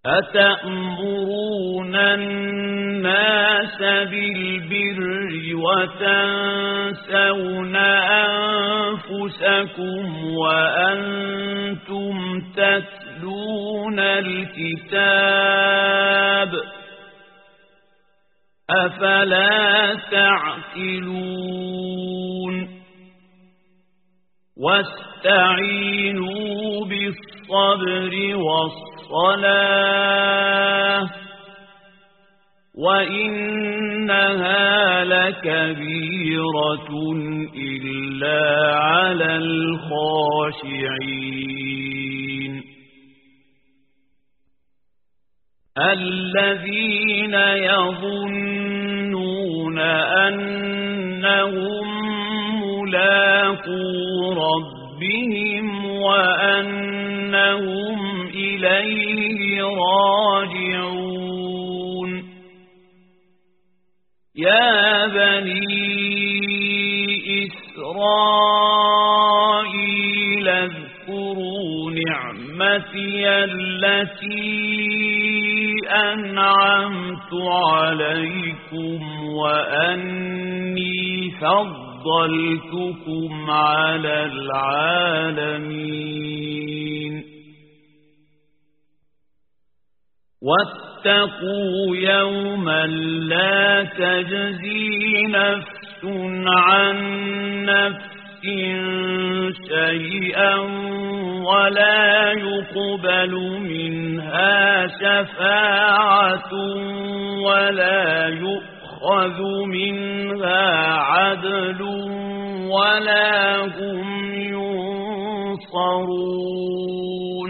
أتأمرون الناس بالبر وتنسون أنفسكم وأنتم تتلون الكتاب أفلا تعقلون واستعينوا بالصبر والصلاة وإنها لكبيرة إلا على الخاشعين الذين يظنون أنهم ملاقو ربهم وأنهم إليه راجعون يا بني إسرائيل اذكروا نعمتي التي أنعمت عليكم وأني فضلتكم على العالمين واتقوا يوما لا تجزي نفس عن نفس شيئا ولا يقبل منها شفاعة ولا يؤخذ منها عدل ولا هم ينصرون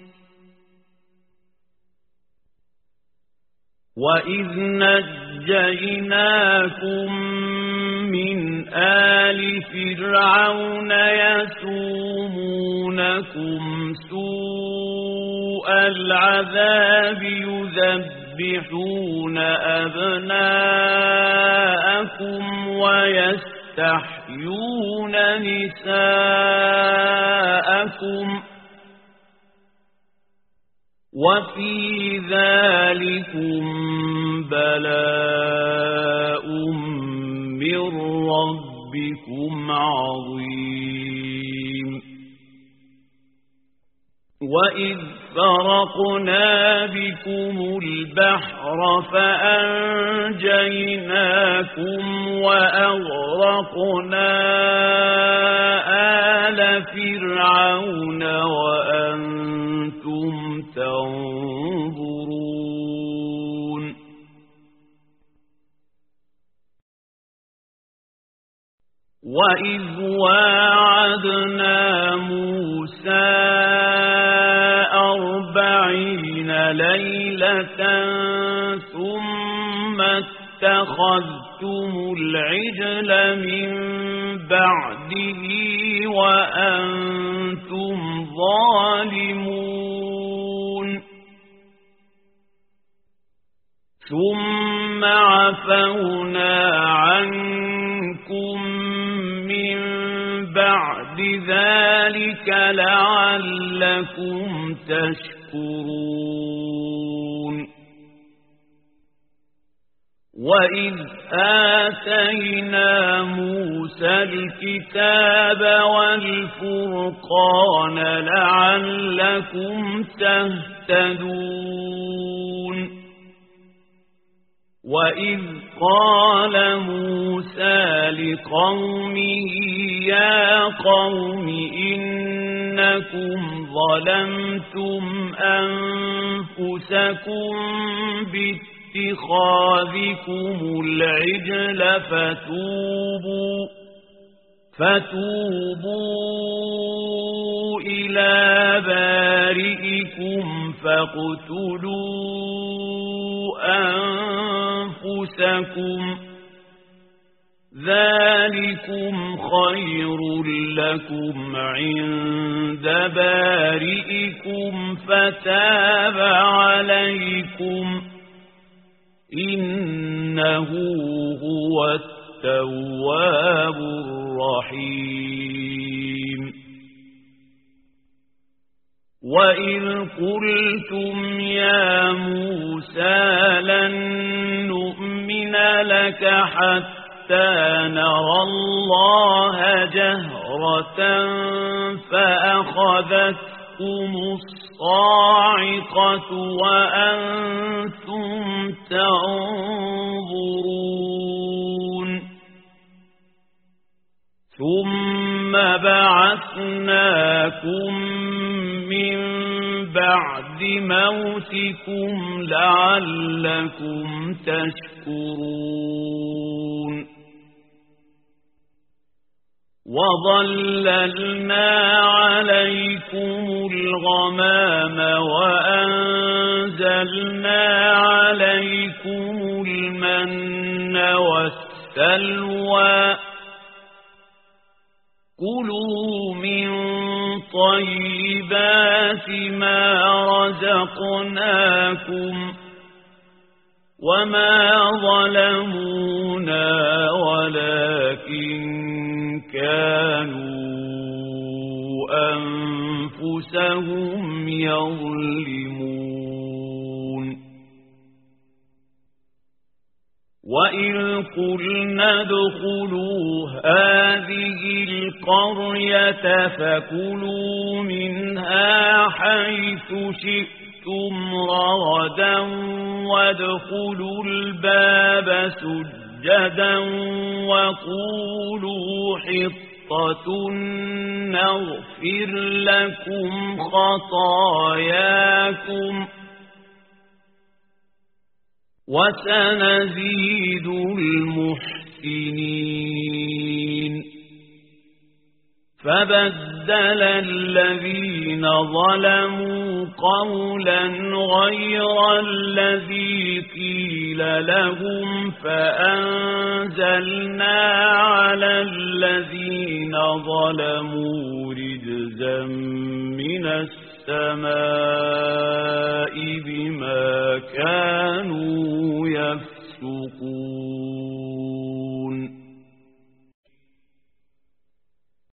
وإذ نجيناكم من آل فرعون يسومونكم سوء العذاب يذبحون أبناءكم ويستحيون نساءكم وفي ذلكم بلاء من ربكم عظيم وإذ فرقنا بكم البحر فأنجيناكم وأغرقنا آل فرعون وأنتم تنظرون وإذ واعدنا موسى 40 ليلة ثم اتخذتم العجل من بعده وأنتم ظالمون ثم عفونا عنكم من بعد ذلك لعلكم تشكرون وإذ آتينا موسى الكتاب والفرقان لعلكم تهتدون وإذ قال موسى لقومه يا قوم إنكم ظلمتم أنفسكم باتخاذكم العجل فتوبوا إلى بارئكم فاقتلوا أنفسكم ذلكم خير لكم عند بارئكم فتاب عليكم إنه هو التواب الرحيم وَإِذْ قُلْتُمْ يَا مُوسَى لَن نُّؤْمِنَ لَكَ حَتَّىٰ نَرَى اللَّهَ جَهْرَةً فَأَخَذَتْكُمُ الصَّاعِقَةُ وَأَنتُمْ تَنظُرُونَ ثُمَّ بَعَثْنَاكُم مِّن بَعْدِ مَوْتِكُمْ لَعَلَّكُمْ تَشْكُرُونَ وَظَلَّلْنَا عَلَيْكُمُ الْغَمَامَ وَأَنزَلْنَا عَلَيْكُمُ الْمَنَّ وَالسَّلْوَىٰ كُلُوا مِن طَيِّبَاتِ مَا رَزَقْنَاكُمْ وَمَا ظَلَمُونَا وَلَكِن كَانُوا أَنفُسَهُمْ يَظْلِمُونَ وَإِذْ قُلْنَا ادْخُلُوا هَٰذِهِ الْقَرْيَةَ فَكُلُوا مِنْهَا حَيْثُ شِئْتُمْ رَغَدًا وَادْخُلُوا الْبَابَ سُجَّدًا وَقُولُوا حِطَّةٌ نَّغْفِرْ لَكُمْ خَطَايَاكُمْ وَسَنَزِيدُ الْمُحْسِنِينَ فَبَدَّلَ الَّذِينَ ظَلَمُوا قَوْلًا غَيْرَ الَّذِي قِيلَ لَهُمْ فَأَنزَلْنَا عَلَى الَّذِينَ ظَلَمُوا رِجْزًا مِّنَ السَّمَاءِ بِمَا كَانُوا يَفْسُقُونَ